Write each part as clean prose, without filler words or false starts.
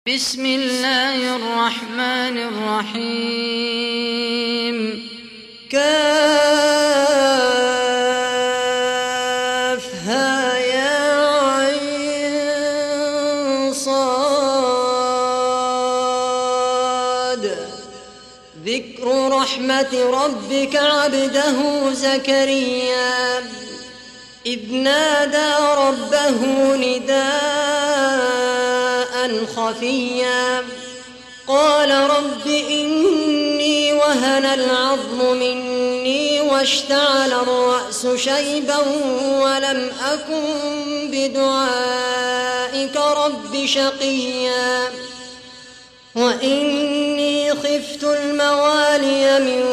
بسم الله الرحمن الرحيم كافها يا عين صاد ذكر رحمة ربك عبده زكريا إذ نادى ربه نداء خفيا قال رب إني وهن العظم مني واشتعل الرأس شيبا ولم أكن بدعائك رب شقيا وإني خفت الموالي من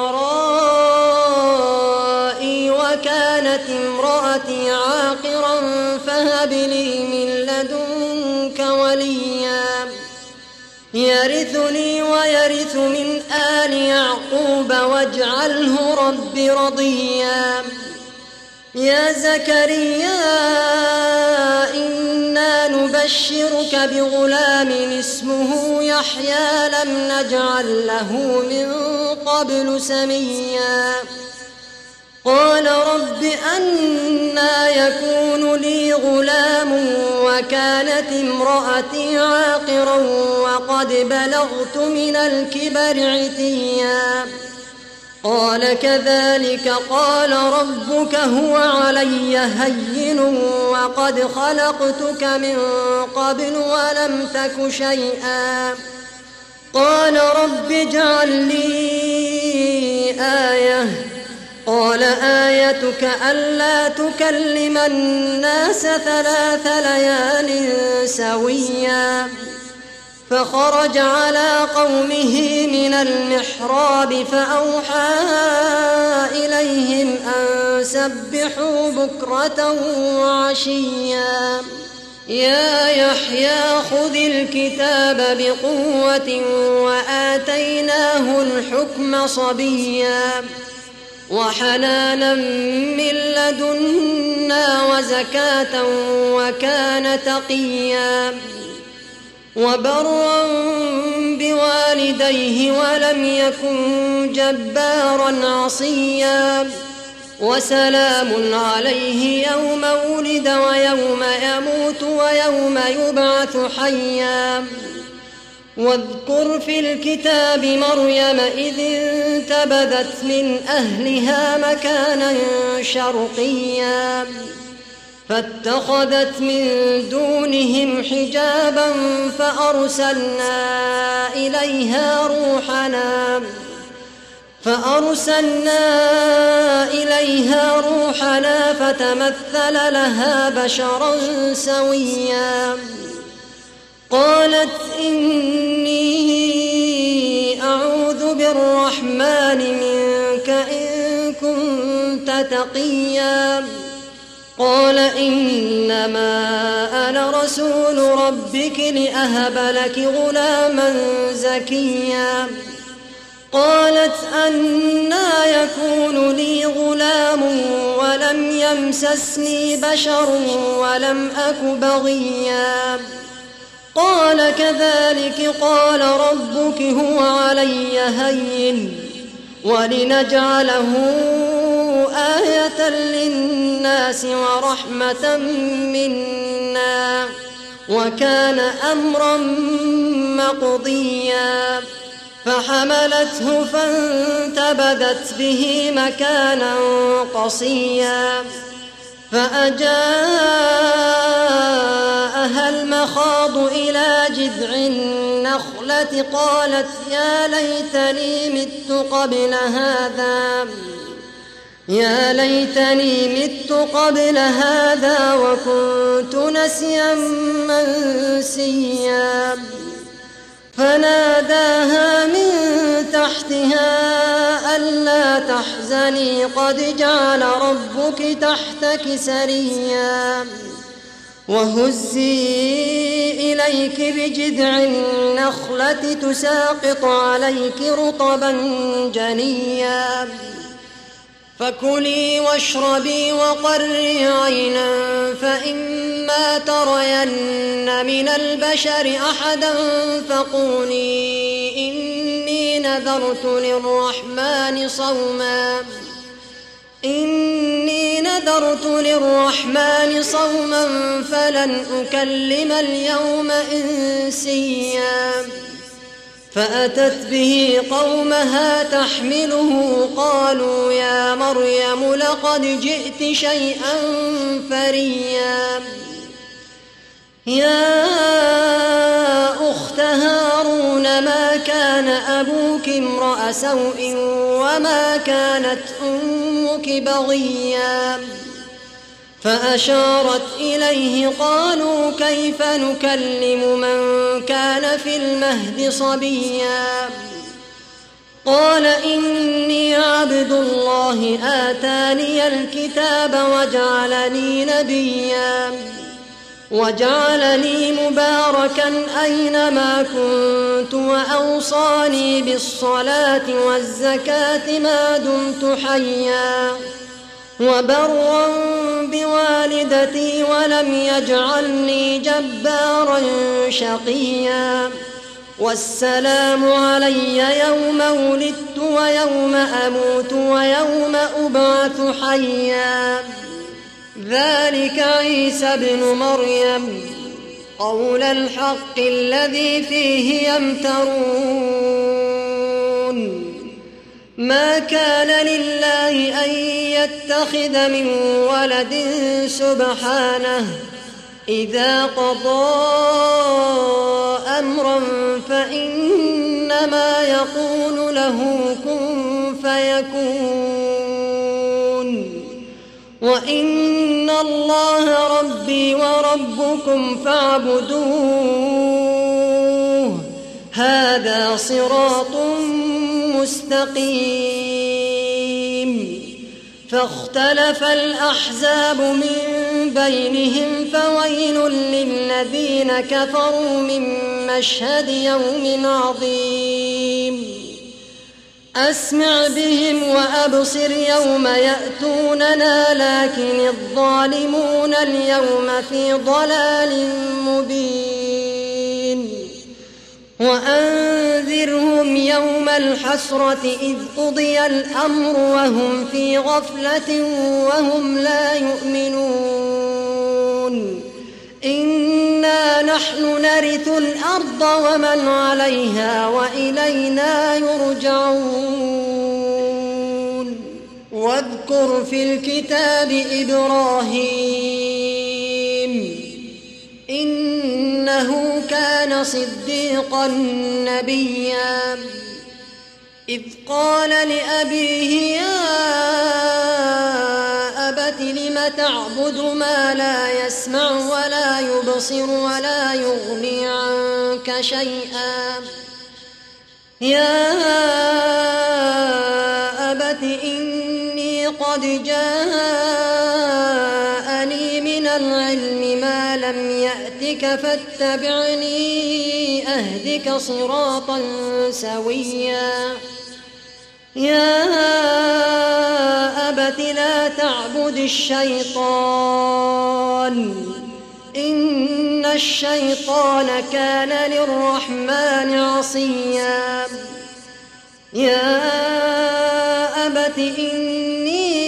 ورائي وكانت امرأتي عاقرا فهب لي من لدنك وليا يرثني ويرث من آل يعقوب واجعله رب رضيا يا زكريا إنا نبشرك بغلام اسمه يحيى لم نجعل له من قبل سميا قال رب أنى يكون لي غلام وكانت امرأتي عاقرا وقد بلغت من الكبر عتيا قال كذلك قال ربك هو علي هين وقد خلقتك من قبل ولم تك شيئا قال رب اجعل لي آية قال آيتك ألا تكلم الناس 3 ليال سويا فخرج على قومه من المحراب فأوحى إليهم أن سبحوا بكرة وعشيا يا يحيى خذ الكتاب بقوة وآتيناه الحكم صبيا وحنانا من لدنا وزكاة وكان تقيا وبرا بوالديه ولم يكن جبارا عصيا وسلام عليه يوم ولد ويوم يموت ويوم يبعث حيا واذكر في الكتاب مريم إذ انتبذت من أهلها مكانا شرقيا فاتخذت من دونهم حجابا فأرسلنا إليها روحنا فتمثل لها بشرا سويا قالت إني أعوذ بالرحمن منك إن كنت تقيا قال إنما أنا رسول ربك لأهب لك غلاما زكيا قالت أنى يكون لي غلام ولم يمسسني بشر ولم أك بغيا قال كذلك قال ربك هو علي هين ولنجعله آية للناس ورحمة منا وكان أمرا مقضيا فحملته فانتبذت به مكانا قصيا فأجاءها المخاض إلى جذع النخلة قالت يا ليتني مت قبل هذا وكنت نسيا منسيا فناداها من تحتها ألا تحزني قد جعل ربك تحتك سريا وهزي إليك بجذع النخلة تساقط عليك رطبا جنيا فكلي واشربي وقري عينا فإما ترين من البشر أحدا فقولي إني نذرت للرحمن صوما فلن أكلم اليوم إنسيا. فأتت به قومها تحمله قالوا يا مريم لقد جئت شيئا فريا. يا أخت هارون ما كان أبوك امرأ سوء وما كانت أمك بغيا. فأشارت إليه قالوا كيف نكلم من كان في المهد صبيا. قال إني عبد الله آتاني الكتاب وجعلني نبيا وجعلني مباركا أينما كنت وأوصاني بالصلاة والزكاة ما دمت حيا وبرا بوالدتي ولم يجعلني جبارا شقيا. والسلام علي يوم ولدت ويوم أموت ويوم أبعث حيا. ذلك عيسى ابن مريم قول الحق الذي فيه يمترون. ما كان لله أن يتخذ من ولد سبحانه إذا قضى أمرا فإنما يقول له كن فيكون. وإن الله ربي وربكم فاعبدوه هذا صراط مستقيم. فاختلف الأحزاب من بينهم فويل للذين كفروا من مشهد يوم عظيم. أسمع بهم وأبصر يوم يأتوننا لكن الظالمون اليوم في ضلال مبين. وأنذرهم يوم الحسرة إذ قضي الأمر وهم في غفلة وهم لا يؤمنون. إنا نحن نرث الأرض ومن عليها وإلينا يرجعون. واذكر في الكتاب إبراهيم إنه كان صديقا نبيا. إذ قال لأبيه يا أبت لم تعبد ما لا يسمع ولا يبصر ولا يغني عنك شيئا. يا أبت إني قد جاءني من العلم ما لم يأتك فاتبعني أهدك صراطا سويا. يا أبت لا تعبد الشيطان إن الشيطان كان للرحمن عصيا. يا أبت إني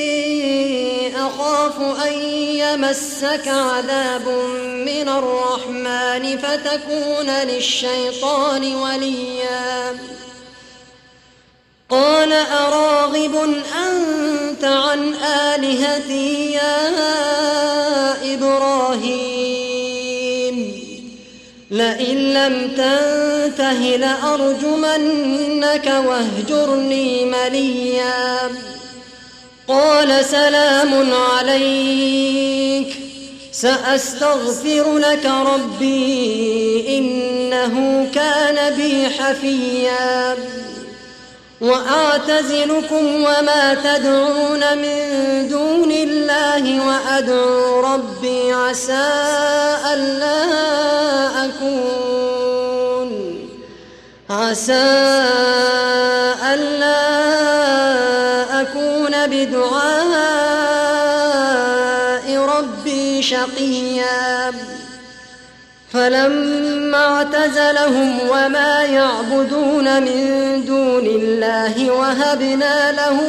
أخاف أن يمسك عذاب من الرحمن فتكون للشيطان وليا. قال أراغب أنت عن آلهتي يا إبراهيم لئن لم تنته لأرجمنك واهجرني مليا. قال سلام عليك سأستغفر لك ربي إنه كان بي حفيا. وأعتزلكم وما تدعون من دون الله وأدعو ربي عسى ألا أكون بدعاء ربي شقيا فلما اعتزلهم وما يعبدون من دون الله وهبنا له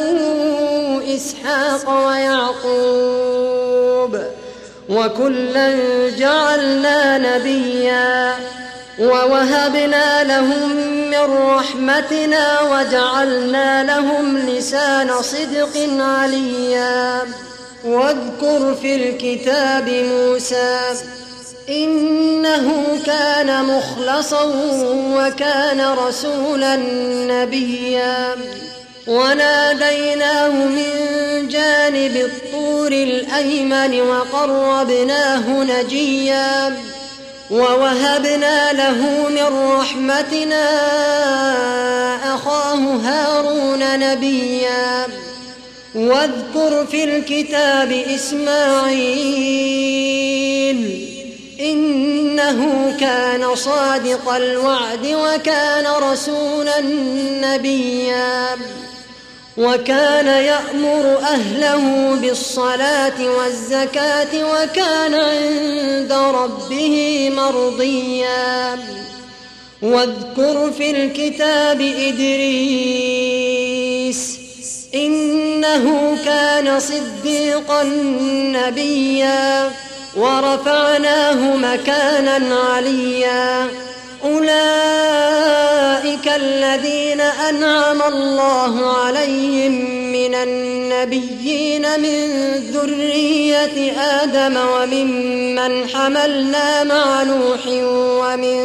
إسحاق ويعقوب وكلا جعلنا نبيا ووهبنا لهم من رحمتنا وجعلنا لهم لسان صدق عليا واذكر في الكتاب موسى إنه كان مخلصا وكان رسولا نبيا وناديناه من جانب الطور الأيمن وقربناه نجيا ووهبنا له من رحمتنا أخاه هارون نبيا واذكر في الكتاب إسماعيل إنه كان صادق الوعد وكان رسولا نبيا وكان يأمر أهله بالصلاة والزكاة وكان عند ربه مرضيا واذكر في الكتاب إدريس إنه كان صديقا نبيا ورفعناه مكانا عليا أولئك الذين أنعم الله عليهم من النبيين من ذرية آدم وممن حملنا مع نوح ومن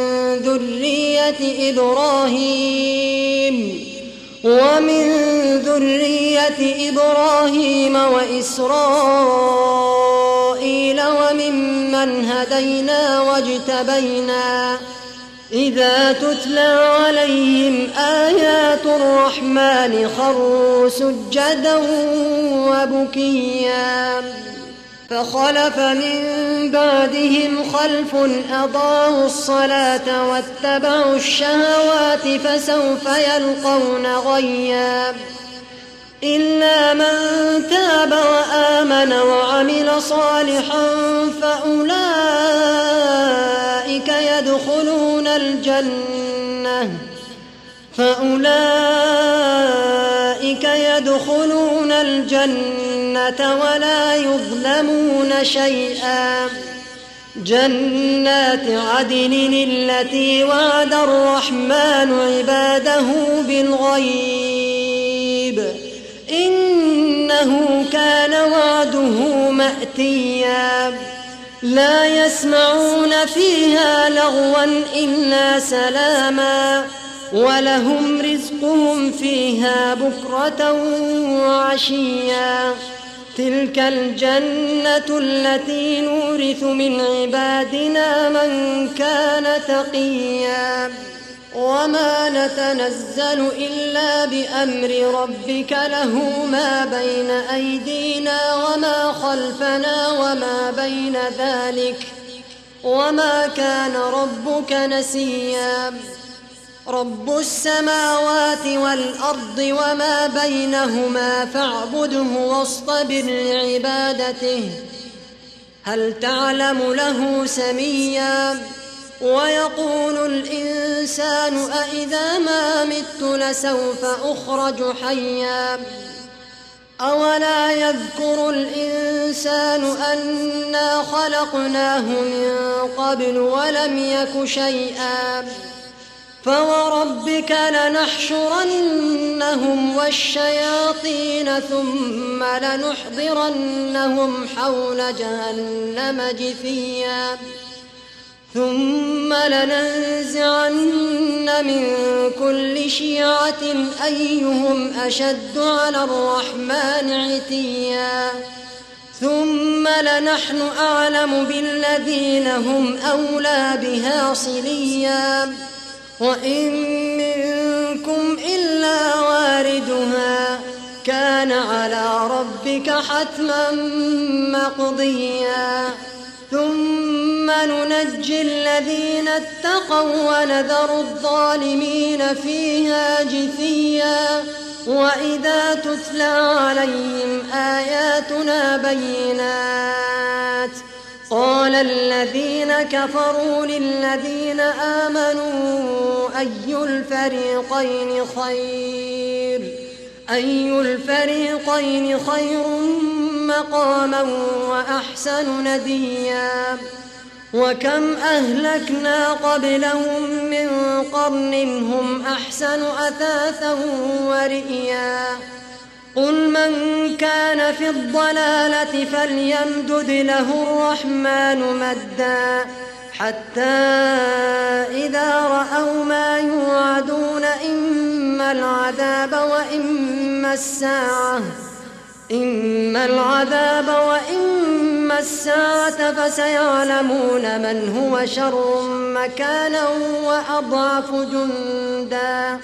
ذرية إبراهيم وإسرائيل وممن هدينا واجتبينا إذا تتلى عليهم آيات الرحمن خروا سجدا وبكيا فخلف من بعدهم خلف أضاعوا الصلاة واتبعوا الشهوات فسوف يلقون غيا إلا من تاب وآمن وعمل صالحا فأولئك يدخلون الجنة ولا يظلمون شيئا جنات عدن التي وعد الرحمن عباده بالغيب إنه كان وعده مأتيا لا يسمعون فيها لغوا إلا سلاما ولهم رزقهم فيها بكرة وعشيا تلك الجنة التي نورث من عبادنا من كان تقيا وما نتنزل إلا بأمر ربك له ما بين أيدينا وما خلفنا وما بين ذلك وما كان ربك نسيا رب السماوات والأرض وما بينهما فاعبده واصطبر لعبادته هل تعلم له سميا ويقول الإنسان أإذا ما مت لسوف أخرج حيا أولا يذكر الإنسان أنا خلقناه من قبل ولم يك شيئا فوربك لنحشرنهم والشياطين ثم لنحضرنهم حول جهنم جثيا ثم لننزعن من كل شيعة أيهم أشد على الرحمن عتيا ثم لنحن أعلم بالذين هم أولى بها صليا وإن منكم إلا واردها كان على ربك حتما مقضيا ثم ننجي الذين اتقوا ونذر الظالمين فيها جثيا وإذا تتلى عليهم آياتنا بينات قال الذين كفروا للذين آمنوا أي الفريقين خير مقاما وأحسن نديا وكم أهلكنا قبلهم من قرن هم أحسن أثاثا ورئيا قل من كان في الضلالة فليمدد له الرحمن مدا حتى إذا رأوا ما يوعدون إما العذاب وإما الساعة فسيعلمون من هو شر مكانا وأضعف جندا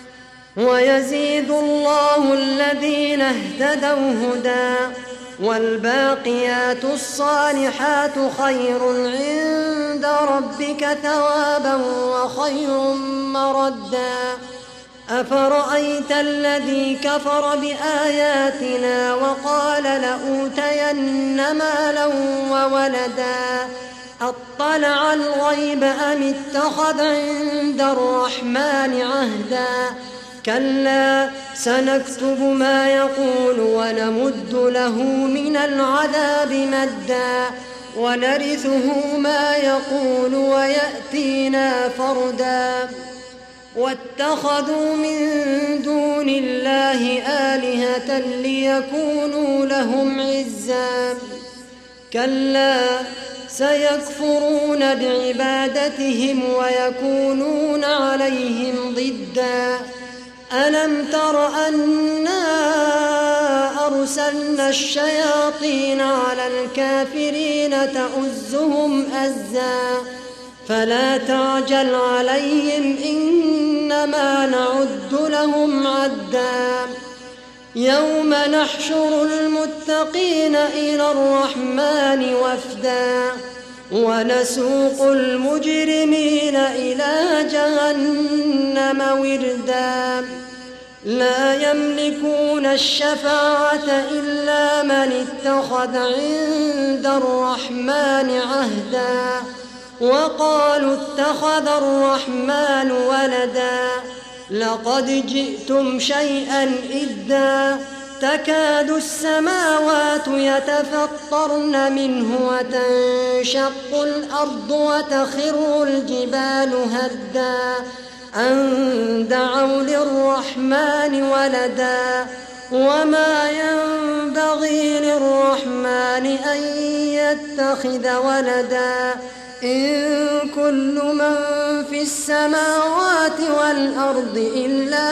ويزيد الله الذين اهتدوا هدى والباقيات الصالحات خير عند ربك ثوابا وخير مردا أفرأيت الذي كفر بآياتنا وقال لأوتين مالا وولدا أطلع الغيب أم اتخذ عند الرحمن عهدا كلا سنكتب ما يقول ونمد له من العذاب مدا ونرثه ما يقول ويأتينا فردا واتخذوا من دون الله آلهة ليكونوا لهم عزا كلا سيكفرون بعبادتهم ويكونون عليهم ضدا ألم تر أنا أرسلنا الشياطين على الكافرين تؤزهم أزا فلا تعجل عليهم إنما نعد لهم عدا يوم نحشر المتقين إلى الرحمن وفدا ونسوق المجرمين إلى جهنم وردا لا يملكون الشفاعة إلا من اتخذ عند الرحمن عهدا وقالوا اتخذ الرحمن ولدا لقد جئتم شيئا إدا تكاد السماوات يتفطرن منه وتنشق الأرض وتخر الجبال هدا أن دعوا للرحمن ولدا وما ينبغي للرحمن أن يتخذ ولدا إن كل من في السماوات والأرض إلا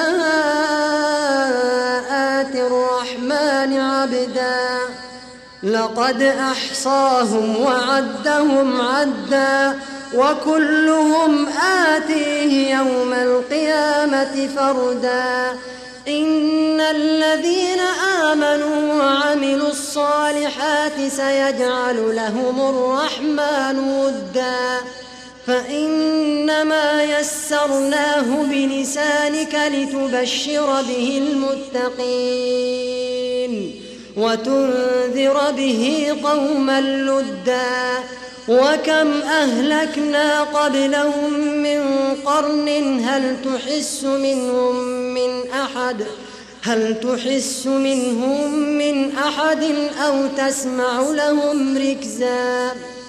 آتي الرحمن عبدا لقد أحصاهم وعدهم عدا وكلهم آتيه يوم القيامة فردا إن الذين آمنوا وعملوا الصالحات سيجعل لهم الرحمن ودا فإنما يسرناه بلسانك لتبشر به المتقين وتنذر به قوما لدا وكم أهلكنا قبلهم من قرن هل تحس منهم من أحد أو تسمع لهم ركزا